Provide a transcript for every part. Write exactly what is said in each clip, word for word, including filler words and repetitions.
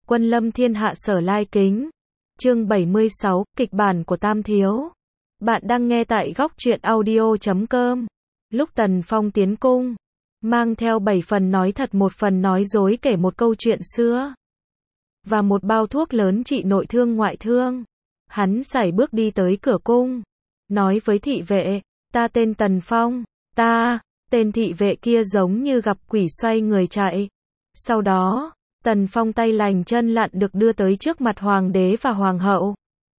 Quân lâm thiên hạ sở lai kính. Chương bảy mươi sáu, kịch bản của Tam Thiếu. Bạn đang nghe tại góc truyện audio chấm com. Lúc Tần Phong tiến cung, mang theo bảy phần nói thật một phần nói dối kể một câu chuyện xưa. Và một bao thuốc lớn trị nội thương ngoại thương. Hắn sải bước đi tới cửa cung. Nói với thị vệ, ta tên Tần Phong, ta, tên thị vệ kia giống như gặp quỷ xoay người chạy. Sau đó, Tần Phong tay lành chân lặn được đưa tới trước mặt hoàng đế và hoàng hậu.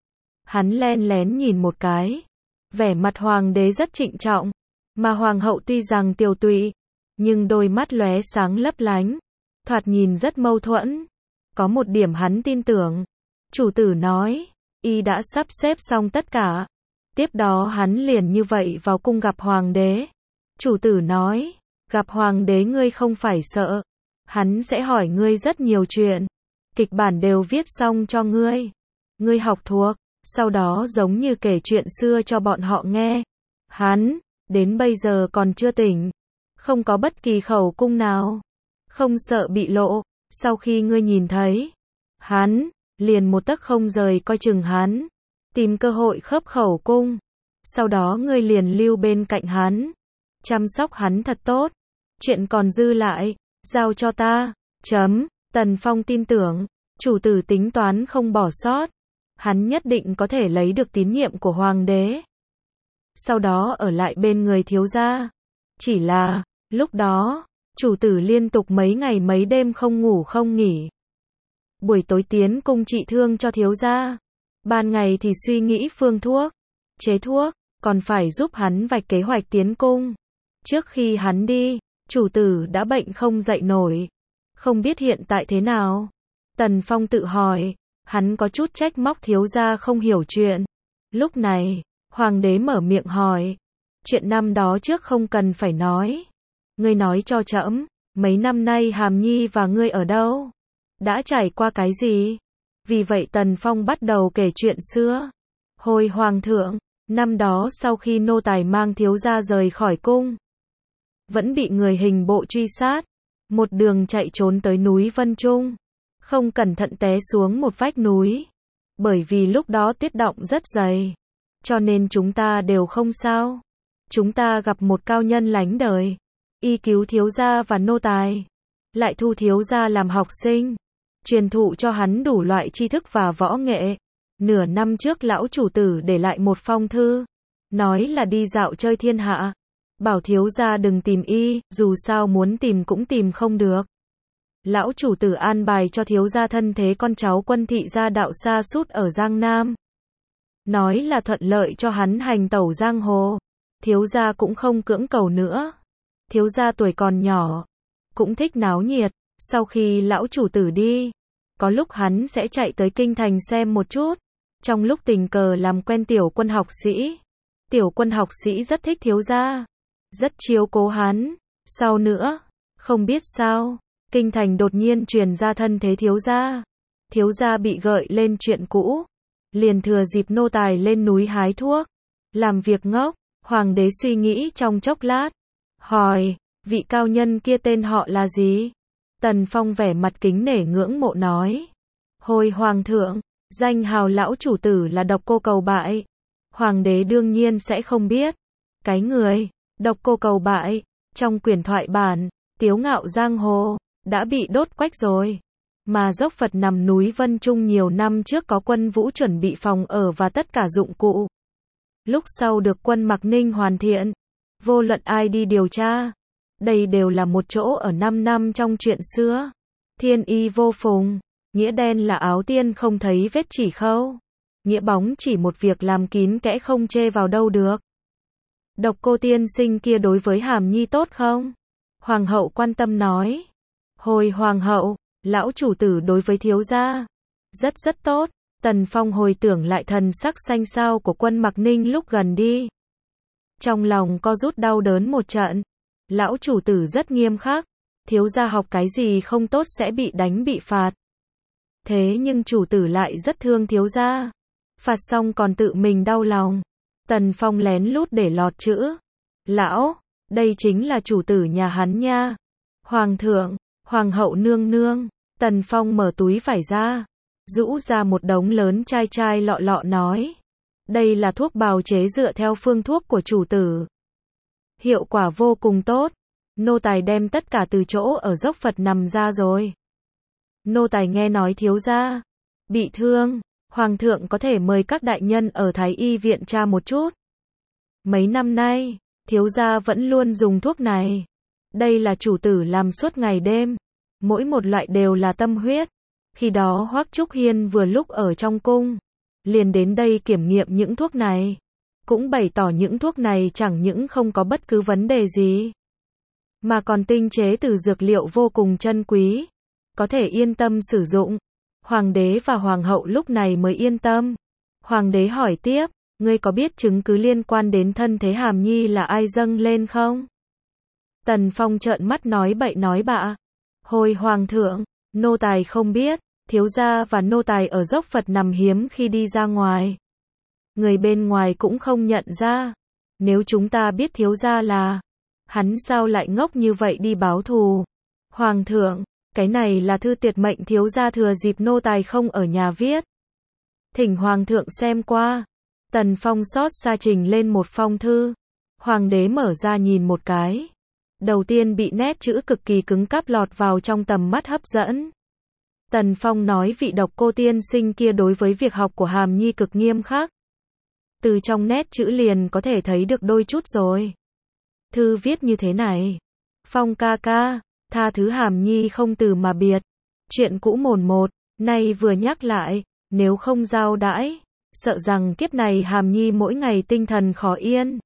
Hắn len lén nhìn một cái. Vẻ mặt hoàng đế rất trịnh trọng, mà hoàng hậu tuy rằng tiều tụy, nhưng đôi mắt lóe sáng lấp lánh, thoạt nhìn rất mâu thuẫn. Có một điểm hắn tin tưởng. Chủ tử nói, y đã sắp xếp xong tất cả. Tiếp đó hắn liền như vậy vào cung gặp hoàng đế. Chủ tử nói, gặp hoàng đế ngươi không phải sợ. Hắn sẽ hỏi ngươi rất nhiều chuyện. Kịch bản đều viết xong cho ngươi. Ngươi học thuộc, sau đó giống như kể chuyện xưa cho bọn họ nghe. Hắn, đến bây giờ còn chưa tỉnh. Không có bất kỳ khẩu cung nào. Không sợ bị lộ. Sau khi ngươi nhìn thấy hắn, liền một tấc không rời coi chừng hắn. Tìm cơ hội khớp khẩu cung. Sau đó ngươi liền lưu bên cạnh hắn. Chăm sóc hắn thật tốt. Chuyện còn dư lại, giao cho ta. Chấm. Tần Phong tin tưởng, chủ tử tính toán không bỏ sót. Hắn nhất định có thể lấy được tín nhiệm của hoàng đế. Sau đó ở lại bên người thiếu gia. Chỉ là, lúc đó, chủ tử liên tục mấy ngày mấy đêm không ngủ không nghỉ. Buổi tối tiến cung trị thương cho thiếu gia. Ban ngày thì suy nghĩ phương thuốc, chế thuốc, còn phải giúp hắn vạch kế hoạch tiến cung. Trước khi hắn đi, chủ tử đã bệnh không dậy nổi. Không biết hiện tại thế nào. Tần Phong tự hỏi, hắn có chút trách móc thiếu gia không hiểu chuyện. Lúc này, hoàng đế mở miệng hỏi, chuyện năm đó trước không cần phải nói. Ngươi nói cho trẫm, mấy năm nay Hàm Nhi và ngươi ở đâu? Đã trải qua cái gì? Vì vậy Tần Phong bắt đầu kể chuyện xưa. Hồi hoàng thượng, năm đó sau khi nô tài mang thiếu gia rời khỏi cung, vẫn bị người hình bộ truy sát, một đường chạy trốn tới núi Vân Trung, không cẩn thận té xuống một vách núi. Bởi vì lúc đó tuyết đọng rất dày, cho nên chúng ta đều không sao. Chúng ta gặp một cao nhân lánh đời, y cứu thiếu gia và nô tài, lại thu thiếu gia làm học sinh, truyền thụ cho hắn đủ loại tri thức và võ nghệ. Nửa năm trước lão chủ tử để lại một phong thư, nói là đi dạo chơi thiên hạ, bảo thiếu gia đừng tìm y, dù sao muốn tìm cũng tìm không được. Lão chủ tử an bài cho thiếu gia thân thế con cháu quân thị gia đạo xa sút ở Giang Nam, nói là thuận lợi cho hắn hành tẩu giang hồ. Thiếu gia cũng không cưỡng cầu nữa. Thiếu gia tuổi còn nhỏ, cũng thích náo nhiệt. Sau khi lão chủ tử đi, có lúc hắn sẽ chạy tới kinh thành xem một chút. Trong lúc tình cờ làm quen tiểu quân học sĩ. Tiểu quân học sĩ rất thích thiếu gia, rất chiếu cố hắn. Sau nữa, không biết sao, kinh thành đột nhiên truyền ra thân thế thiếu gia. Thiếu gia bị gợi lên chuyện cũ, liền thừa dịp nô tài lên núi hái thuốc, làm việc ngốc. Hoàng đế suy nghĩ trong chốc lát, hỏi, vị cao nhân kia tên họ là gì? Tần Phong vẻ mặt kính nể ngưỡng mộ nói, hồi hoàng thượng, danh hào lão chủ tử là Độc Cô Cầu Bại. Hoàng đế đương nhiên sẽ không biết. Cái người, Độc Cô Cầu Bại, trong quyển thoại bản, Tiếu Ngạo Giang Hồ, đã bị đốt quách rồi. Mà dốc Phật nằm núi Vân Trung nhiều năm trước có quân vũ chuẩn bị phòng ở và tất cả dụng cụ. Lúc sau được quân Mạc Ninh hoàn thiện. Vô luận ai đi điều tra, đây đều là một chỗ ở năm năm trong chuyện xưa. Thiên y vô phùng, nghĩa đen là áo tiên không thấy vết chỉ khâu. Nghĩa bóng chỉ một việc làm kín kẽ không chê vào đâu được. Độc Cô tiên sinh kia đối với Hàm Nhi tốt không? Hoàng hậu quan tâm nói. Hồi hoàng hậu, lão chủ tử đối với thiếu gia rất rất tốt. Tần Phong hồi tưởng lại thần sắc xanh xao của quân Mạc Ninh lúc gần đi. Trong lòng co rút đau đớn một trận. Lão chủ tử rất nghiêm khắc. Thiếu gia học cái gì không tốt sẽ bị đánh bị phạt. Thế nhưng chủ tử lại rất thương thiếu gia. Phạt xong còn tự mình đau lòng. Tần Phong lén lút để lọt chữ. Lão, đây chính là chủ tử nhà hắn nha. Hoàng thượng, hoàng hậu nương nương, Tần Phong mở túi vải ra, rũ ra một đống lớn chai chai lọ lọ nói. Đây là thuốc bào chế dựa theo phương thuốc của chủ tử. Hiệu quả vô cùng tốt. Nô tài đem tất cả từ chỗ ở dốc Phật nằm ra rồi. Nô tài nghe nói thiếu gia bị thương, hoàng thượng có thể mời các đại nhân ở Thái Y viện tra một chút. Mấy năm nay, thiếu gia vẫn luôn dùng thuốc này. Đây là chủ tử làm suốt ngày đêm, mỗi một loại đều là tâm huyết. Khi đó Hoắc Trúc Hiên vừa lúc ở trong cung, liền đến đây kiểm nghiệm những thuốc này, cũng bày tỏ những thuốc này chẳng những không có bất cứ vấn đề gì, mà còn tinh chế từ dược liệu vô cùng chân quý, có thể yên tâm sử dụng. Hoàng đế và hoàng hậu lúc này mới yên tâm. Hoàng đế hỏi tiếp, ngươi có biết chứng cứ liên quan đến thân thế Hàm Nhi là ai dâng lên không? Tần Phong trợn mắt nói bậy nói bạ. Hồi hoàng thượng, nô tài không biết, thiếu gia và nô tài ở dốc Phật nằm hiếm khi đi ra ngoài. Người bên ngoài cũng không nhận ra. Nếu chúng ta biết thiếu gia là, hắn sao lại ngốc như vậy đi báo thù? Hoàng thượng, cái này là thư tuyệt mệnh thiếu gia thừa dịp nô tài không ở nhà viết. Thỉnh hoàng thượng xem qua. Tần Phong xót xa trình lên một phong thư. Hoàng đế mở ra nhìn một cái. Đầu tiên bị nét chữ cực kỳ cứng cáp lọt vào trong tầm mắt hấp dẫn. Tần Phong nói vị độc cô tiên sinh kia đối với việc học của Hàm Nhi cực nghiêm khắc. Từ trong nét chữ liền có thể thấy được đôi chút rồi. Thư viết như thế này. Phong ca ca, tha thứ Hàm Nhi không từ mà biệt. Chuyện cũ mồn một, nay vừa nhắc lại, nếu không giao đãi, sợ rằng kiếp này Hàm Nhi mỗi ngày tinh thần khó yên.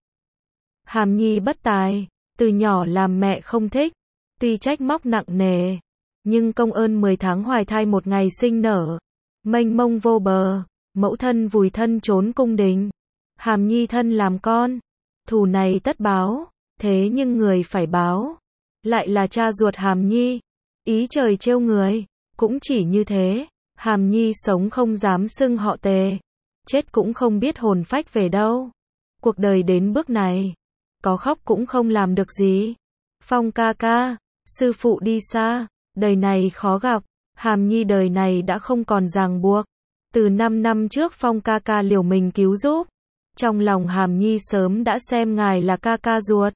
Hàm Nhi bất tài, từ nhỏ làm mẹ không thích, tuy trách móc nặng nề, nhưng công ơn mười tháng hoài thai một ngày sinh nở, mênh mông vô bờ, mẫu thân vùi thân trốn cung đình, Hàm Nhi thân làm con, thù này tất báo, thế nhưng người phải báo, lại là cha ruột Hàm Nhi, ý trời trêu người, cũng chỉ như thế, Hàm Nhi sống không dám xưng họ Tề, chết cũng không biết hồn phách về đâu, cuộc đời đến bước này, có khóc cũng không làm được gì. Phong ca ca, sư phụ đi xa, đời này khó gặp, Hàm Nhi đời này đã không còn ràng buộc. Từ năm năm trước Phong ca ca liều mình cứu giúp, trong lòng Hàm Nhi sớm đã xem ngài là ca ca ruột.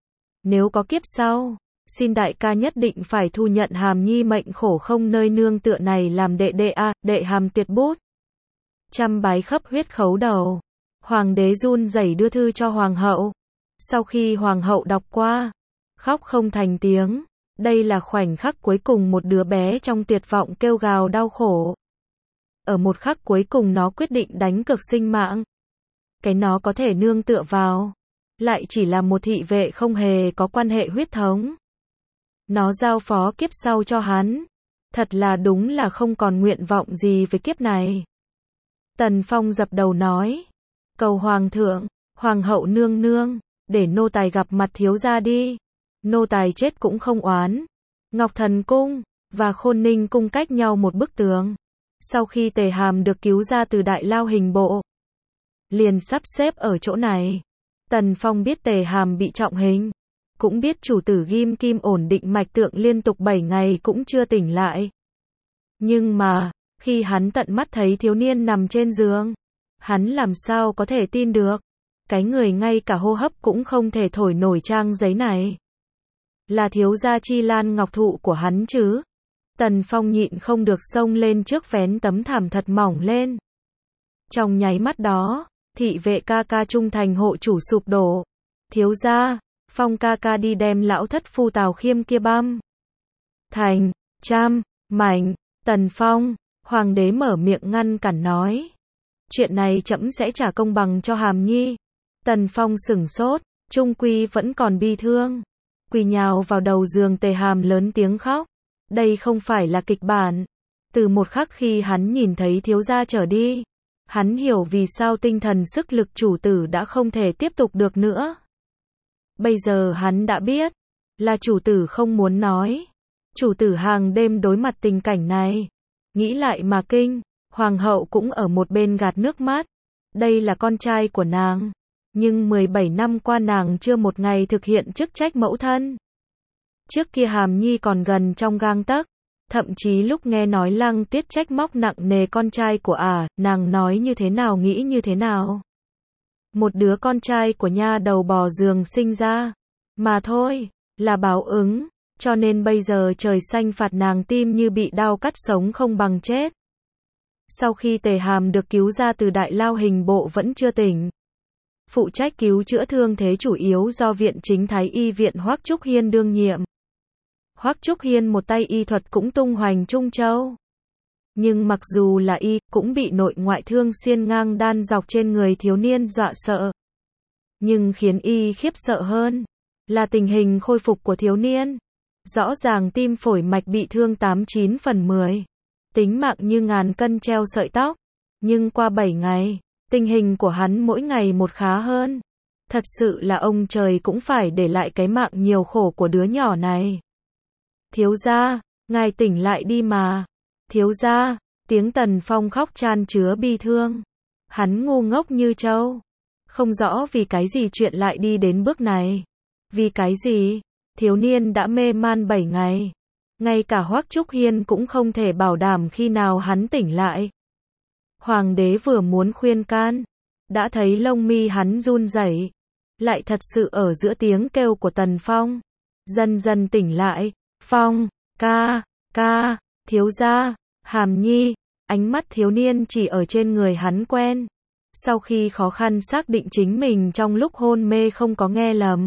Nếu có kiếp sau, xin đại ca nhất định phải thu nhận Hàm Nhi mệnh khổ không nơi nương tựa này làm đệ đệ a, đệ Hàm tuyệt bút. Trăm bái khấp huyết khấu đầu. Hoàng đế run rẩy đưa thư cho hoàng hậu. Sau khi hoàng hậu đọc qua, khóc không thành tiếng. Đây là khoảnh khắc cuối cùng một đứa bé trong tuyệt vọng kêu gào đau khổ. Ở một khắc cuối cùng nó quyết định đánh cược sinh mạng. Cái nó có thể nương tựa vào, lại chỉ là một thị vệ không hề có quan hệ huyết thống. Nó giao phó kiếp sau cho hắn. Thật là đúng là không còn nguyện vọng gì với kiếp này. Tần Phong dập đầu nói. Cầu hoàng thượng, hoàng hậu nương nương, để nô tài gặp mặt thiếu gia đi. Nô tài chết cũng không oán. Ngọc Thần Cung và Khôn Ninh Cung cách nhau một bức tường. Sau khi Tề Hàm được cứu ra từ đại lao hình bộ, liền sắp xếp ở chỗ này. Tần Phong biết Tề Hàm bị trọng hình, cũng biết chủ tử ghim kim ổn định mạch tượng liên tục bảy ngày cũng chưa tỉnh lại. Nhưng mà, khi hắn tận mắt thấy thiếu niên nằm trên giường, hắn làm sao có thể tin được, cái người ngay cả hô hấp cũng không thể thổi nổi trang giấy này là thiếu gia Chi Lan ngọc thụ của hắn chứ. Tần Phong nhịn không được xông lên trước vén tấm thảm thật mỏng lên. Trong nháy mắt đó, thị vệ ca ca trung thành hộ chủ sụp đổ. Thiếu gia, Phong ca ca đi đem lão thất phu Tào Khiêm kia băm thành trăm mảnh. Tần Phong, hoàng đế mở miệng ngăn cản nói. Chuyện này trẫm sẽ trả công bằng cho Hàm Nhi. Tần Phong sửng sốt, trung quy vẫn còn bi thương. Quỳ nhào vào đầu giường Tề Hàm lớn tiếng khóc. Đây không phải là kịch bản. Từ một khắc khi hắn nhìn thấy thiếu gia trở đi, hắn hiểu vì sao tinh thần sức lực chủ tử đã không thể tiếp tục được nữa. Bây giờ hắn đã biết, là chủ tử không muốn nói. Chủ tử hàng đêm đối mặt tình cảnh này. Nghĩ lại mà kinh, hoàng hậu cũng ở một bên gạt nước mắt. Đây là con trai của nàng. Nhưng mười bảy năm qua nàng chưa một ngày thực hiện chức trách mẫu thân. Trước kia Hàm Nhi còn gần trong gang tấc, Thậm chí lúc nghe nói Lăng Tuyết trách móc nặng nề con trai của ả, à, nàng nói như thế nào nghĩ như thế nào? Một đứa con trai của nha đầu bò giường sinh ra, mà thôi, là báo ứng, cho nên bây giờ trời xanh phạt nàng tim như bị đao cắt sống không bằng chết. Sau khi Tề Hàm được cứu ra từ đại lao hình bộ vẫn chưa tỉnh. Phụ trách cứu chữa thương thế chủ yếu do Viện Chính Thái Y Viện Hoắc Trúc Hiên đương nhiệm. Hoắc Trúc Hiên một tay y thuật cũng tung hoành Trung Châu. Nhưng mặc dù là y, cũng bị nội ngoại thương xiên ngang đan dọc trên người thiếu niên dọa sợ. Nhưng khiến y khiếp sợ hơn, là tình hình khôi phục của thiếu niên. Rõ ràng tim phổi mạch bị thương tám chín phần mười. Tính mạng như ngàn cân treo sợi tóc. Nhưng qua bảy ngày, tình hình của hắn mỗi ngày một khá hơn. Thật sự là ông trời cũng phải để lại cái mạng nhiều khổ của đứa nhỏ này. Thiếu gia, ngài tỉnh lại đi mà. Thiếu gia, tiếng Tần Phong khóc chan chứa bi thương. Hắn ngu ngốc như trâu. Không rõ vì cái gì chuyện lại đi đến bước này. Vì cái gì? Thiếu niên đã mê man bảy ngày. Ngay cả Hoắc Trúc Hiên cũng không thể bảo đảm khi nào hắn tỉnh lại. Hoàng đế vừa muốn khuyên can, đã thấy lông mi hắn run rẩy, lại thật sự ở giữa tiếng kêu của Tần Phong. Dần dần tỉnh lại, Phong, ca, ca, thiếu gia, Hàm Nhi, ánh mắt thiếu niên chỉ ở trên người hắn quen. Sau khi khó khăn xác định chính mình trong lúc hôn mê không có nghe lầm.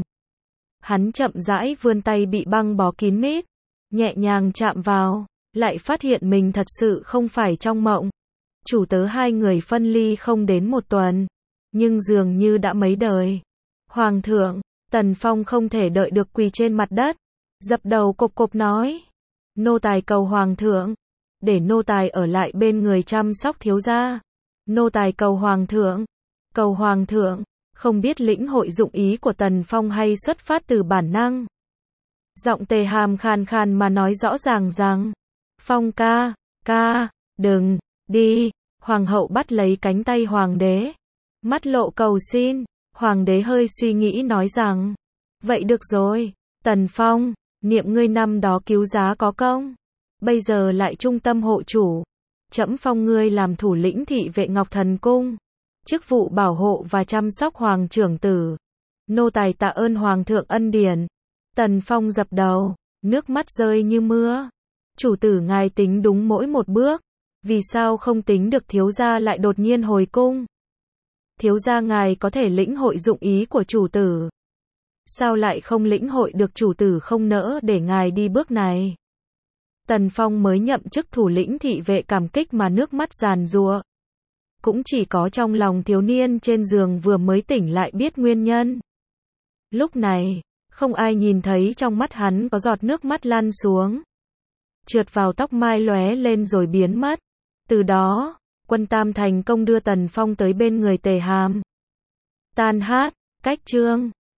Hắn chậm rãi vươn tay bị băng bó kín mít, nhẹ nhàng chạm vào, lại phát hiện mình thật sự không phải trong mộng. Chủ tớ hai người phân ly không đến một tuần, nhưng dường như đã mấy đời. Hoàng thượng, Tần Phong không thể đợi được quỳ trên mặt đất, dập đầu cộp cộp nói. Nô tài cầu Hoàng thượng, để nô tài ở lại bên người chăm sóc thiếu gia. Nô tài cầu Hoàng thượng, cầu Hoàng thượng, không biết lĩnh hội dụng ý của Tần Phong hay xuất phát từ bản năng. Giọng Tề Hàm khàn khàn mà nói rõ ràng rằng, Phong ca, ca, đừng, đi. Hoàng hậu bắt lấy cánh tay hoàng đế, mắt lộ cầu xin. Hoàng đế hơi suy nghĩ nói rằng, vậy được rồi, Tần Phong, niệm ngươi năm đó cứu giá có công, bây giờ lại trung tâm hộ chủ, trẫm phong ngươi làm thủ lĩnh thị vệ Ngọc Thần Cung, chức vụ bảo hộ và chăm sóc hoàng trưởng tử. Nô tài tạ ơn hoàng thượng ân điển. Tần Phong dập đầu, nước mắt rơi như mưa. Chủ tử ngài tính đúng mỗi một bước, vì sao không tính được thiếu gia lại đột nhiên hồi cung? Thiếu gia ngài có thể lĩnh hội dụng ý của chủ tử, sao lại không lĩnh hội được chủ tử không nỡ để ngài đi bước này? Tần Phong mới nhậm chức thủ lĩnh thị vệ cảm kích mà nước mắt giàn giụa. Cũng chỉ có trong lòng thiếu niên trên giường vừa mới tỉnh lại biết nguyên nhân. Lúc này, không ai nhìn thấy trong mắt hắn có giọt nước mắt lăn xuống, trượt vào tóc mai lóe lên rồi biến mất. Từ đó, Quân Tam thành công đưa Tần Phong tới bên người Tề Hàm. Tan hát, cách chương.